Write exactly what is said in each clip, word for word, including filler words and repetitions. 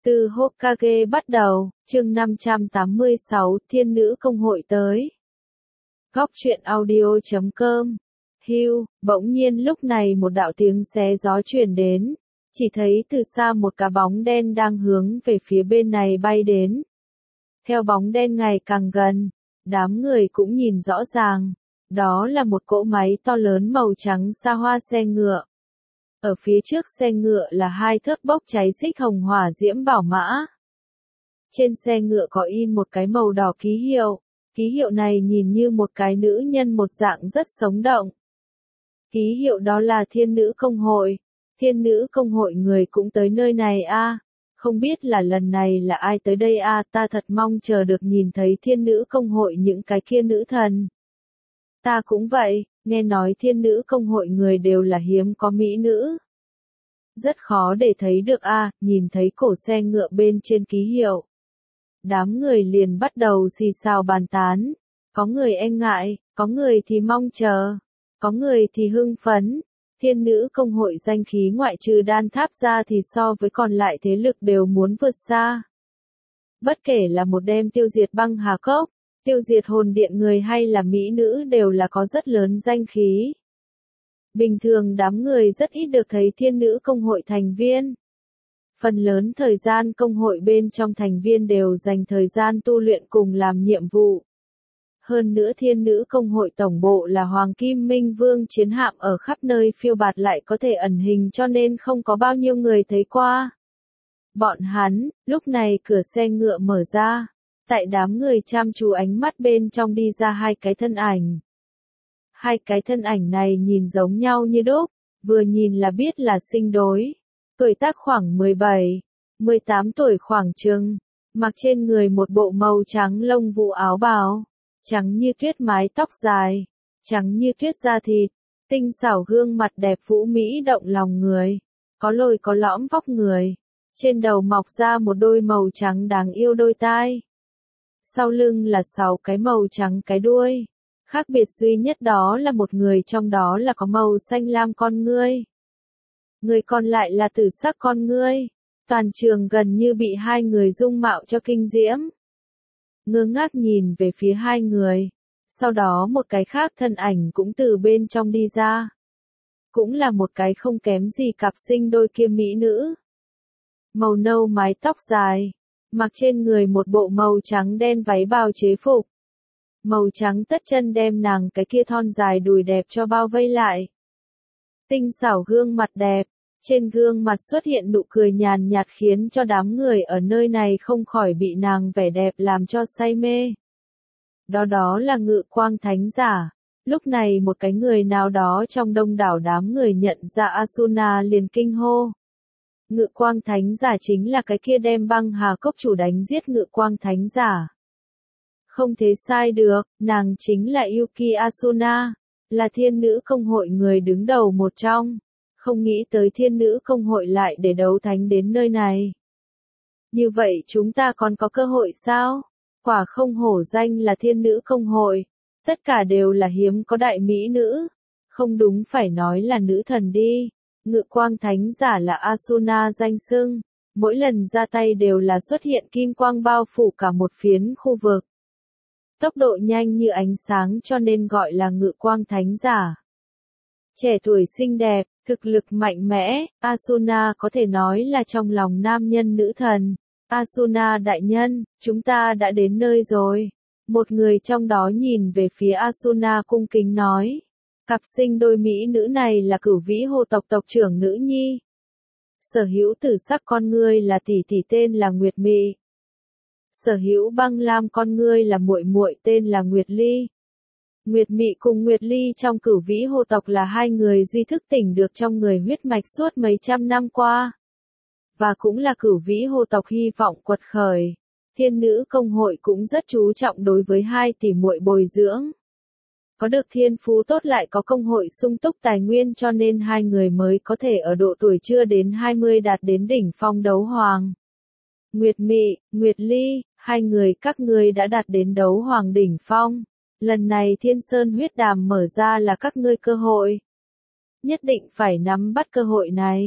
Từ Hokage bắt đầu, chương năm trăm tám mươi sáu, Thiên nữ công hội tới. Góc truyện audio chấm com. Hưu, bỗng nhiên lúc này một đạo tiếng xé gió truyền đến, chỉ thấy từ xa một cái bóng đen đang hướng về phía bên này bay đến. Theo bóng đen ngày càng gần, đám người cũng nhìn rõ ràng, đó là một cỗ máy to lớn màu trắng xa hoa xe ngựa. Ở phía trước xe ngựa là hai thước bốc cháy xích hồng hỏa diễm bảo mã. Trên xe ngựa có in một cái màu đỏ ký hiệu, ký hiệu này nhìn như một cái nữ nhân một dạng rất sống động. Ký hiệu đó là Thiên nữ công hội. Thiên nữ công hội người cũng tới nơi này a, à. Không biết là lần này là ai tới đây a, à, ta thật mong chờ được nhìn thấy thiên nữ công hội những cái kia nữ thần. Ta cũng vậy, nghe nói thiên nữ công hội người đều là hiếm có mỹ nữ. Rất khó để thấy được a, à, nhìn thấy cổ xe ngựa bên trên ký hiệu. Đám người liền bắt đầu xì xào bàn tán, có người e ngại, có người thì mong chờ, có người thì hưng phấn. Thiên nữ công hội danh khí ngoại trừ đan tháp ra thì so với còn lại thế lực đều muốn vượt xa. Bất kể là một đêm tiêu diệt băng hà cốc, tiêu diệt hồn điện người hay là mỹ nữ đều là có rất lớn danh khí. Bình thường đám người rất ít được thấy thiên nữ công hội thành viên. Phần lớn thời gian công hội bên trong thành viên đều dành thời gian tu luyện cùng làm nhiệm vụ. Hơn nữa thiên nữ công hội tổng bộ là Hoàng Kim Minh Vương chiến hạm ở khắp nơi phiêu bạt lại có thể ẩn hình cho nên không có bao nhiêu người thấy qua. Bọn hắn, lúc này cửa xe ngựa mở ra, tại đám người chăm chú ánh mắt bên trong đi ra hai cái thân ảnh. Hai cái thân ảnh này nhìn giống nhau như đúc, vừa nhìn là biết là sinh đối. Tuổi tác khoảng mười bảy, mười tám tuổi khoảng chừng, mặc trên người một bộ màu trắng lông vũ áo bào. Trắng như tuyết mái tóc dài, trắng như tuyết da thịt, tinh xảo gương mặt đẹp vũ mỹ động lòng người, có lồi có lõm vóc người, trên đầu mọc ra một đôi màu trắng đáng yêu đôi tai. Sau lưng là sáu cái màu trắng cái đuôi, khác biệt duy nhất đó là một người trong đó là có màu xanh lam con ngươi. Người còn lại là tử sắc con ngươi, toàn trường gần như bị hai người dung mạo cho kinh diễm. Ngơ ngác nhìn về phía hai người, sau đó một cái khác thân ảnh cũng từ bên trong đi ra. Cũng là một cái không kém gì cặp sinh đôi kia mỹ nữ. Màu nâu mái tóc dài, mặc trên người một bộ màu trắng đen váy bào chế phục. Màu trắng tất chân đem nàng cái kia thon dài đùi đẹp cho bao vây lại. Tinh xảo gương mặt đẹp. Trên gương mặt xuất hiện nụ cười nhàn nhạt khiến cho đám người ở nơi này không khỏi bị nàng vẻ đẹp làm cho say mê. Đó đó là Ngự Quang Thánh Giả. Lúc này một cái người nào đó trong đông đảo đám người nhận ra Asuna liền kinh hô. Ngự Quang Thánh Giả chính là cái kia đem băng hà cốc chủ đánh giết Ngự Quang Thánh Giả. Không thể sai được, nàng chính là Yuki Asuna, là thiên nữ công hội người đứng đầu một trong. Không nghĩ tới thiên nữ công hội lại để đấu thánh đến nơi này. Như vậy chúng ta còn có cơ hội sao? Quả không hổ danh là thiên nữ công hội. Tất cả đều là hiếm có đại mỹ nữ. Không đúng phải nói là nữ thần đi. Ngự Quang Thánh Giả là Asuna danh xưng. Mỗi lần ra tay đều là xuất hiện kim quang bao phủ cả một phiến khu vực. Tốc độ nhanh như ánh sáng cho nên gọi là Ngự Quang Thánh Giả. Trẻ tuổi xinh đẹp, thực lực mạnh mẽ, Asuna có thể nói là trong lòng nam nhân nữ thần. Asuna đại nhân, chúng ta đã đến nơi rồi. Một người trong đó nhìn về phía Asuna cung kính nói. Cặp sinh đôi mỹ nữ này là Cửu Vĩ Hồ tộc tộc trưởng nữ nhi. Sở hữu tử sắc con ngươi là tỷ tỷ tên là Nguyệt Mị. Sở hữu băng lam con ngươi là muội muội tên là Nguyệt Ly. Nguyệt Mị cùng Nguyệt Ly trong Cửu Vĩ Hồ tộc là hai người duy thức tỉnh được trong người huyết mạch suốt mấy trăm năm qua. Và cũng là Cửu Vĩ Hồ tộc hy vọng quật khởi. Thiên nữ công hội cũng rất chú trọng đối với hai tỷ muội bồi dưỡng. Có được thiên phú tốt lại có công hội sung túc tài nguyên cho nên hai người mới có thể ở độ tuổi chưa đến hai mươi đạt đến đỉnh phong đấu hoàng. Nguyệt Mị, Nguyệt Ly, hai người các ngươi đã đạt đến đấu hoàng đỉnh phong. Lần này Thiên Sơn huyết đàm mở ra là các ngươi cơ hội. Nhất định phải nắm bắt cơ hội này.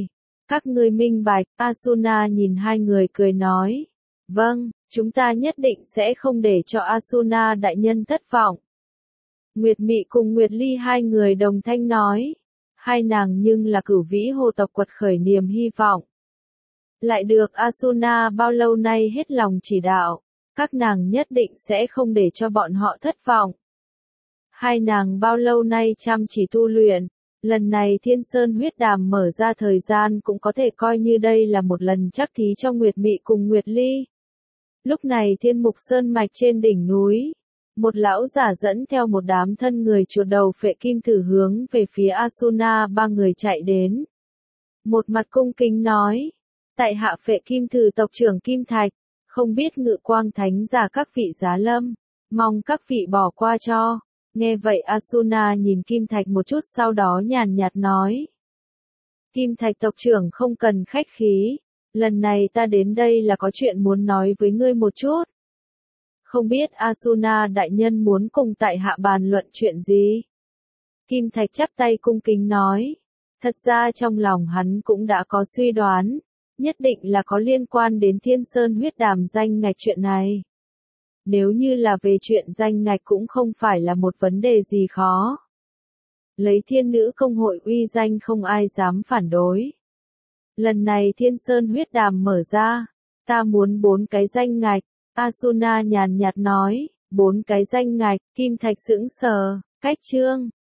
Các ngươi minh bạch, Asuna nhìn hai người cười nói. Vâng, chúng ta nhất định sẽ không để cho Asuna đại nhân thất vọng. Nguyệt Mị cùng Nguyệt Ly hai người đồng thanh nói. Hai nàng nhưng là cửu vĩ hồ tộc quật khởi niềm hy vọng. Lại được Asuna bao lâu nay hết lòng chỉ đạo, các nàng nhất định sẽ không để cho bọn họ thất vọng. Hai nàng bao lâu nay chăm chỉ tu luyện, lần này Thiên Sơn huyết đàm mở ra thời gian cũng có thể coi như đây là một lần chắc thí cho Nguyệt Mị cùng Nguyệt Ly. Lúc này Thiên Mục Sơn mạch trên đỉnh núi, một lão giả dẫn theo một đám thân người chuột đầu phệ kim thử hướng về phía Asuna ba người chạy đến. Một mặt cung kính nói, tại hạ phệ kim thử tộc trưởng Kim Thạch, không biết Ngự Quang Thánh giả các vị giá lâm, mong các vị bỏ qua cho. Nghe vậy Asuna nhìn Kim Thạch một chút sau đó nhàn nhạt nói. Kim Thạch tộc trưởng không cần khách khí, lần này ta đến đây là có chuyện muốn nói với ngươi một chút. Không biết Asuna đại nhân muốn cùng tại hạ bàn luận chuyện gì? Kim Thạch chắp tay cung kính nói. Thật ra trong lòng hắn cũng đã có suy đoán, nhất định là có liên quan đến Thiên Sơn huyết đàm danh ngạch chuyện này. Nếu như là về chuyện danh ngạch cũng không phải là một vấn đề gì khó. Lấy thiên nữ công hội uy danh không ai dám phản đối. Lần này Thiên Sơn huyết đàm mở ra, ta muốn bốn cái danh ngạch. Asuna nhàn nhạt nói, bốn cái danh ngạch. Kim Thạch sững sờ, cách chương.